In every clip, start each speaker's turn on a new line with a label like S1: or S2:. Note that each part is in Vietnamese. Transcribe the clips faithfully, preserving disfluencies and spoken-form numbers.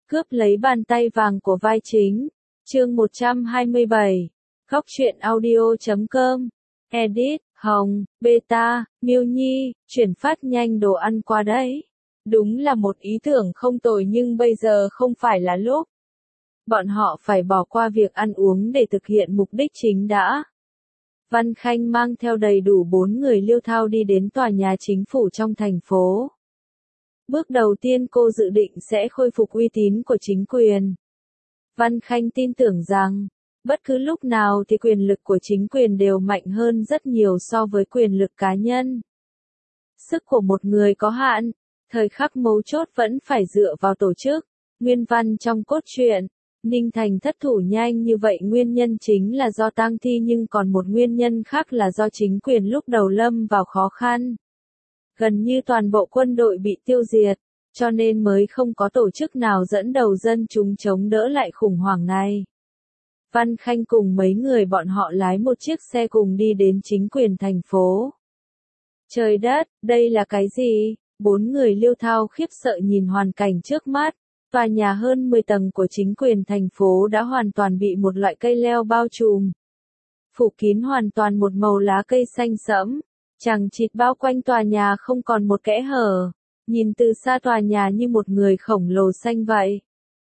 S1: Cướp lấy bàn tay vàng của vai chính. Chương một trăm hai mươi bảy. Góc truyện audio chấm com. Edit, Hồng, Beta, Miêu Nhi, chuyển phát nhanh đồ ăn qua đấy. Đúng là một ý tưởng không tồi nhưng bây giờ không phải là lúc. Bọn họ phải bỏ qua việc ăn uống để thực hiện mục đích chính đã. Văn Khanh mang theo đầy đủ bốn người Liêu Thao đi đến tòa nhà chính phủ trong thành phố. Bước đầu tiên cô dự định sẽ khôi phục uy tín của chính quyền. Văn Khanh tin tưởng rằng, bất cứ lúc nào thì quyền lực của chính quyền đều mạnh hơn rất nhiều so với quyền lực cá nhân. Sức của một người có hạn, thời khắc mấu chốt vẫn phải dựa vào tổ chức. Nguyên văn trong cốt truyện, Ninh Thành thất thủ nhanh như vậy nguyên nhân chính là do tang thi nhưng còn một nguyên nhân khác là do chính quyền lúc đầu lâm vào khó khăn. Gần như toàn bộ quân đội bị tiêu diệt, cho nên mới không có tổ chức nào dẫn đầu dân chúng chống đỡ lại khủng hoảng này. Văn Khanh cùng mấy người bọn họ lái một chiếc xe cùng đi đến chính quyền thành phố. Trời đất, đây là cái gì? Bốn người Liêu Thao khiếp sợ nhìn hoàn cảnh trước mắt. Tòa nhà hơn mười tầng của chính quyền thành phố đã hoàn toàn bị một loại cây leo bao trùm. Phủ kín hoàn toàn một màu lá cây xanh sẫm. Chằng chịt bao quanh tòa nhà không còn một kẽ hở. Nhìn từ xa tòa nhà như một người khổng lồ xanh vậy.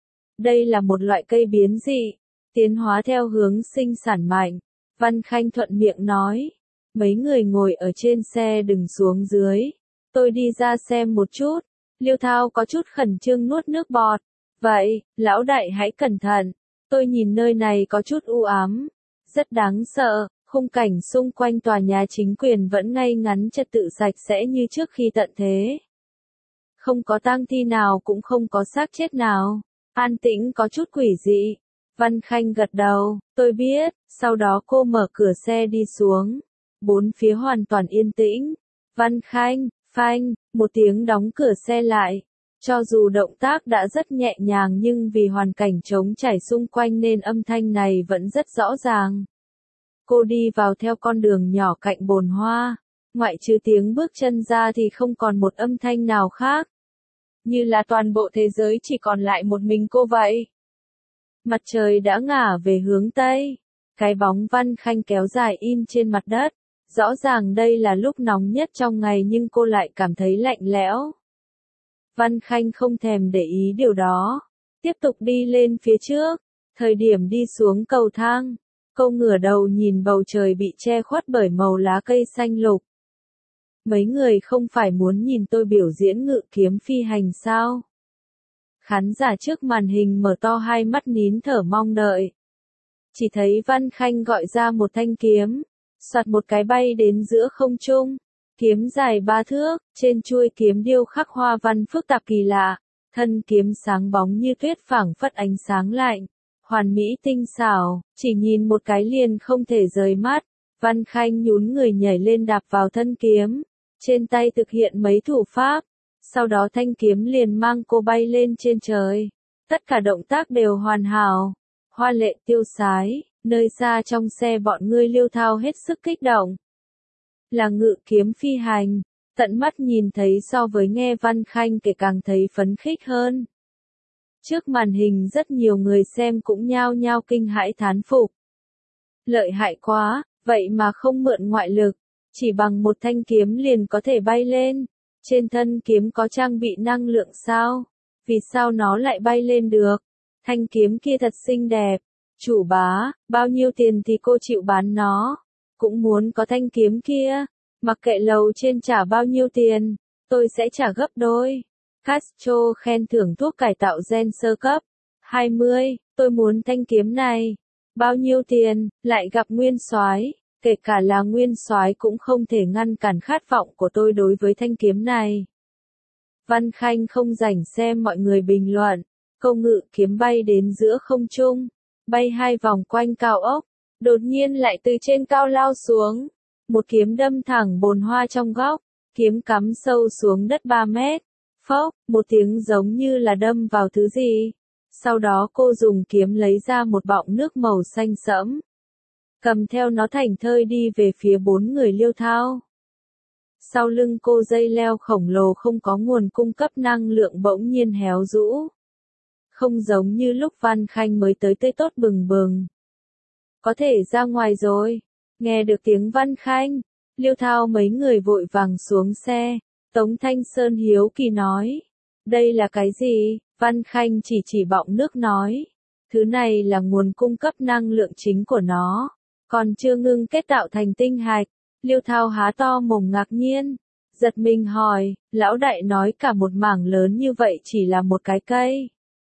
S1: Đây là một loại cây biến dị, tiến hóa theo hướng sinh sản mạnh. Văn Khanh thuận miệng nói. Mấy người ngồi ở trên xe đừng xuống dưới. Tôi đi ra xem một chút. Liêu Thao có chút khẩn trương nuốt nước bọt. Vậy, lão đại hãy cẩn thận. Tôi nhìn nơi này có chút u ám. Rất đáng sợ, khung cảnh xung quanh tòa nhà chính quyền vẫn ngay ngắn trật tự sạch sẽ như trước khi tận thế. Không có tang thi nào cũng không có xác chết nào. An tĩnh có chút quỷ dị. Văn Khanh gật đầu, tôi biết, sau đó cô mở cửa xe đi xuống. Bốn phía hoàn toàn yên tĩnh. Văn Khanh, phanh, một tiếng đóng cửa xe lại. Cho dù động tác đã rất nhẹ nhàng nhưng vì hoàn cảnh trống trải xung quanh nên âm thanh này vẫn rất rõ ràng. Cô đi vào theo con đường nhỏ cạnh bồn hoa. Ngoại trừ tiếng bước chân ra thì không còn một âm thanh nào khác. Như là toàn bộ thế giới chỉ còn lại một mình cô vậy. Mặt trời đã ngả về hướng Tây. Cái bóng Văn Khanh kéo dài in trên mặt đất. Rõ ràng đây là lúc nóng nhất trong ngày nhưng cô lại cảm thấy lạnh lẽo. Văn Khanh không thèm để ý điều đó. Tiếp tục đi lên phía trước. Thời điểm đi xuống cầu thang. Cô ngửa đầu nhìn bầu trời bị che khuất bởi màu lá cây xanh lục. Mấy người không phải muốn nhìn tôi biểu diễn ngự kiếm phi hành sao? Khán giả trước màn hình mở to hai mắt nín thở mong đợi. Chỉ thấy Văn Khanh gọi ra một thanh kiếm. Soạt một cái bay đến giữa không trung. Kiếm dài ba thước, trên chuôi kiếm điêu khắc hoa văn phức tạp kỳ lạ. Thân kiếm sáng bóng như tuyết phảng phất ánh sáng lạnh. Hoàn mỹ tinh xảo, chỉ nhìn một cái liền không thể rời mắt. Văn Khanh nhún người nhảy lên đạp vào thân kiếm. Trên tay thực hiện mấy thủ pháp. Sau đó thanh kiếm liền mang cô bay lên trên trời. Tất cả động tác đều hoàn hảo. Hoa lệ tiêu sái. Nơi xa trong xe bọn ngươi Liêu Thao hết sức kích động. Là ngự kiếm phi hành. Tận mắt nhìn thấy so với nghe Văn Khanh kể càng thấy phấn khích hơn. Trước màn hình rất nhiều người xem cũng nhao nhao kinh hãi thán phục. Lợi hại quá, vậy mà không mượn ngoại lực. Chỉ bằng một thanh kiếm liền có thể bay lên. Trên thân kiếm có trang bị năng lượng sao? Vì sao nó lại bay lên được? Thanh kiếm kia thật xinh đẹp. Chủ bá, bao nhiêu tiền thì cô chịu bán nó? Cũng muốn có thanh kiếm kia. Mặc kệ lầu trên trả bao nhiêu tiền, tôi sẽ trả gấp đôi. Castro khen thưởng thuốc cải tạo gen sơ cấp. hai mươi, tôi muốn thanh kiếm này. Bao nhiêu tiền, lại gặp nguyên soái, kể cả là nguyên soái cũng không thể ngăn cản khát vọng của tôi đối với thanh kiếm này. Văn Khanh không rảnh xem mọi người bình luận. Câu ngự kiếm bay đến giữa không trung. Bay hai vòng quanh cao ốc, đột nhiên lại từ trên cao lao xuống. Một kiếm đâm thẳng bồn hoa trong góc, kiếm cắm sâu xuống đất ba mét. Phốc, một tiếng giống như là đâm vào thứ gì. Sau đó cô dùng kiếm lấy ra một bọng nước màu xanh sẫm. Cầm theo nó thành thơi đi về phía bốn người Liêu Thao. Sau lưng cô dây leo khổng lồ không có nguồn cung cấp năng lượng bỗng nhiên héo rũ. Không giống như lúc Văn Khanh mới tới tươi tốt bừng bừng. Có thể ra ngoài rồi. Nghe được tiếng Văn Khanh, Liêu Thao mấy người vội vàng xuống xe. Tống Thanh Sơn hiếu kỳ nói. Đây là cái gì? Văn Khanh chỉ chỉ bọng nước nói. Thứ này là nguồn cung cấp năng lượng chính của nó. Còn chưa ngưng kết tạo thành tinh hạch. Liêu Thao há to mồm ngạc nhiên. Giật mình hỏi, lão đại nói cả một mảng lớn như vậy chỉ là một cái cây.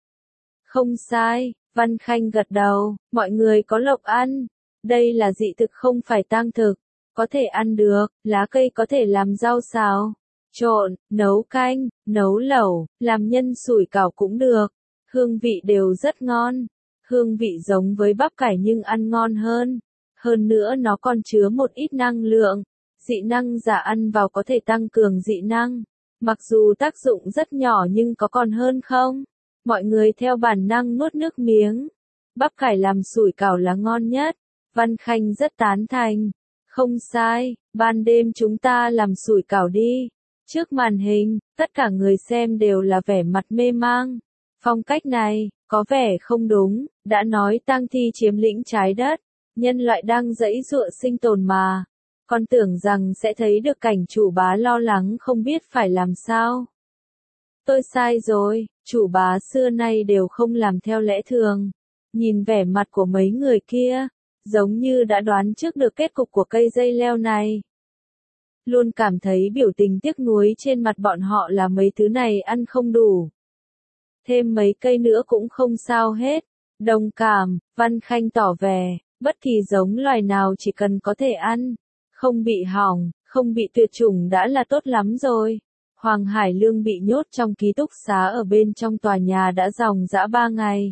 S1: Không sai, Văn Khanh gật đầu, mọi người có lộc ăn. Đây là dị thực không phải tang thực. Có thể ăn được, lá cây có thể làm rau xào, trộn, nấu canh, nấu lẩu, làm nhân sủi cảo cũng được. Hương vị đều rất ngon. Hương vị giống với bắp cải nhưng ăn ngon hơn. Hơn nữa nó còn chứa một ít năng lượng. Dị năng giả ăn vào có thể tăng cường dị năng. Mặc dù tác dụng rất nhỏ nhưng có còn hơn không? Mọi người theo bản năng nuốt nước miếng. Bắp cải làm sủi cảo là ngon nhất. Văn Khanh rất tán thành. Không sai, ban đêm chúng ta làm sủi cảo đi. Trước màn hình, tất cả người xem đều là vẻ mặt mê mang. Phong cách này, có vẻ không đúng, đã nói tang thi chiếm lĩnh trái đất. Nhân loại đang giãy giụa sinh tồn mà. Con tưởng rằng sẽ thấy được cảnh chủ bá lo lắng không biết phải làm sao. Tôi sai rồi, chủ bá xưa nay đều không làm theo lẽ thường. Nhìn vẻ mặt của mấy người kia, giống như đã đoán trước được kết cục của cây dây leo này. Luôn cảm thấy biểu tình tiếc nuối trên mặt bọn họ là mấy thứ này ăn không đủ. Thêm mấy cây nữa cũng không sao hết. Đồng cảm, Văn Khanh tỏ vẻ, bất kỳ giống loài nào chỉ cần có thể ăn, không bị hỏng, không bị tuyệt chủng đã là tốt lắm rồi. Hoàng Hải Lương bị nhốt trong ký túc xá ở bên trong tòa nhà đã dòng dã ba ngày.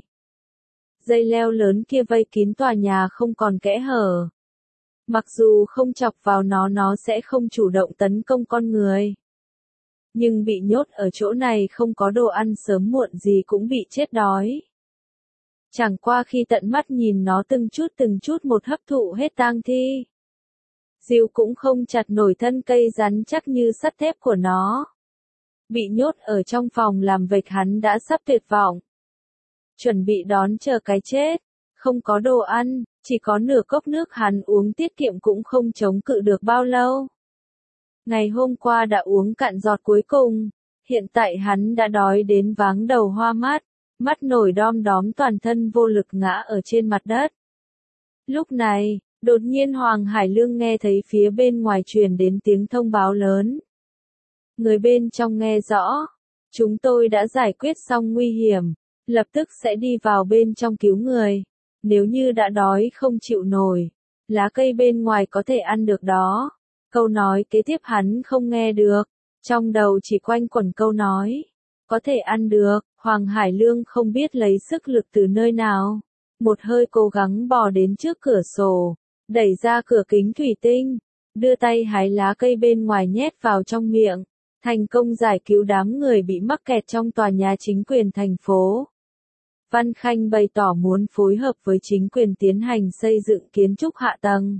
S1: Dây leo lớn kia vây kín tòa nhà không còn kẽ hở. Mặc dù không chọc vào nó nó sẽ không chủ động tấn công con người. Nhưng bị nhốt ở chỗ này không có đồ ăn sớm muộn gì cũng bị chết đói. Chẳng qua khi tận mắt nhìn nó từng chút từng chút một hấp thụ hết tang thi. Diêu cũng không chặt nổi thân cây rắn chắc như sắt thép của nó. Bị nhốt ở trong phòng làm vệch hắn đã sắp tuyệt vọng. Chuẩn bị đón chờ cái chết. Không có đồ ăn, chỉ có nửa cốc nước hắn uống tiết kiệm cũng không chống cự được bao lâu. Ngày hôm qua đã uống cạn giọt cuối cùng. Hiện tại hắn đã đói đến váng đầu hoa mắt. Mắt nổi đom đóm toàn thân vô lực ngã ở trên mặt đất. Lúc này, đột nhiên Hoàng Hải Lương nghe thấy phía bên ngoài truyền đến tiếng thông báo lớn. Người bên trong nghe rõ. Chúng tôi đã giải quyết xong nguy hiểm. Lập tức sẽ đi vào bên trong cứu người. Nếu như đã đói không chịu nổi. Lá cây bên ngoài có thể ăn được đó. Câu nói kế tiếp hắn không nghe được. Trong đầu chỉ quanh quẩn câu nói. Có thể ăn được. Hoàng Hải Lương không biết lấy sức lực từ nơi nào. Một hơi cố gắng bò đến trước cửa sổ. Đẩy ra cửa kính thủy tinh. Đưa tay hái lá cây bên ngoài nhét vào trong miệng. Thành công giải cứu đám người bị mắc kẹt trong tòa nhà chính quyền thành phố. Văn Khanh bày tỏ muốn phối hợp với chính quyền tiến hành xây dựng kiến trúc hạ tầng.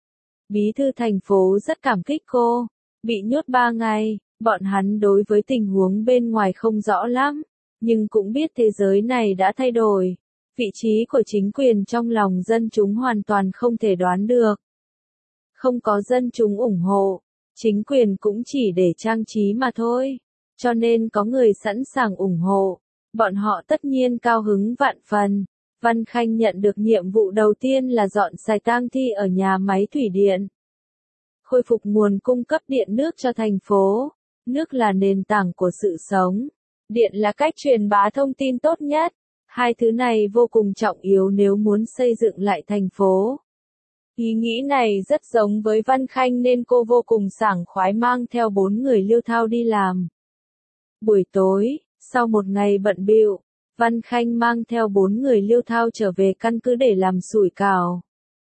S1: Bí thư thành phố rất cảm kích cô. Bị nhốt ba ngày, bọn hắn đối với tình huống bên ngoài không rõ lắm. Nhưng cũng biết thế giới này đã thay đổi. Vị trí của chính quyền trong lòng dân chúng hoàn toàn không thể đoán được. Không có dân chúng ủng hộ, chính quyền cũng chỉ để trang trí mà thôi. Cho nên có người sẵn sàng ủng hộ. Bọn họ tất nhiên cao hứng vạn phần. Văn Khanh nhận được nhiệm vụ đầu tiên là dọn sạch tang thi ở nhà máy thủy điện. Khôi phục nguồn cung cấp điện nước cho thành phố. Nước là nền tảng của sự sống. Điện là cách truyền bá thông tin tốt nhất. Hai thứ này vô cùng trọng yếu nếu muốn xây dựng lại thành phố. Ý nghĩ này rất giống với Văn Khanh nên cô vô cùng sảng khoái mang theo bốn người Liêu Thao đi làm. Buổi tối, sau một ngày bận bịu, Văn Khanh mang theo bốn người Liêu Thao trở về căn cứ để làm sủi cảo.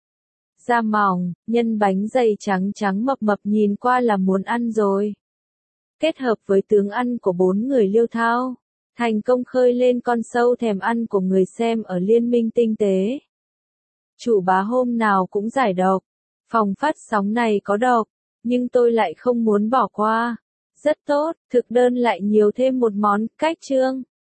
S1: Da mỏng, nhân bánh dày trắng trắng mập mập nhìn qua là muốn ăn rồi. Kết hợp với tướng ăn của bốn người Liêu Thao, thành công khơi lên con sâu thèm ăn của người xem ở Liên minh Tinh tế. Chủ bá hôm nào cũng giải độc. Phòng phát sóng này có độc, nhưng tôi lại không muốn bỏ qua. Rất tốt, thực đơn lại nhiều thêm một món, cách trương.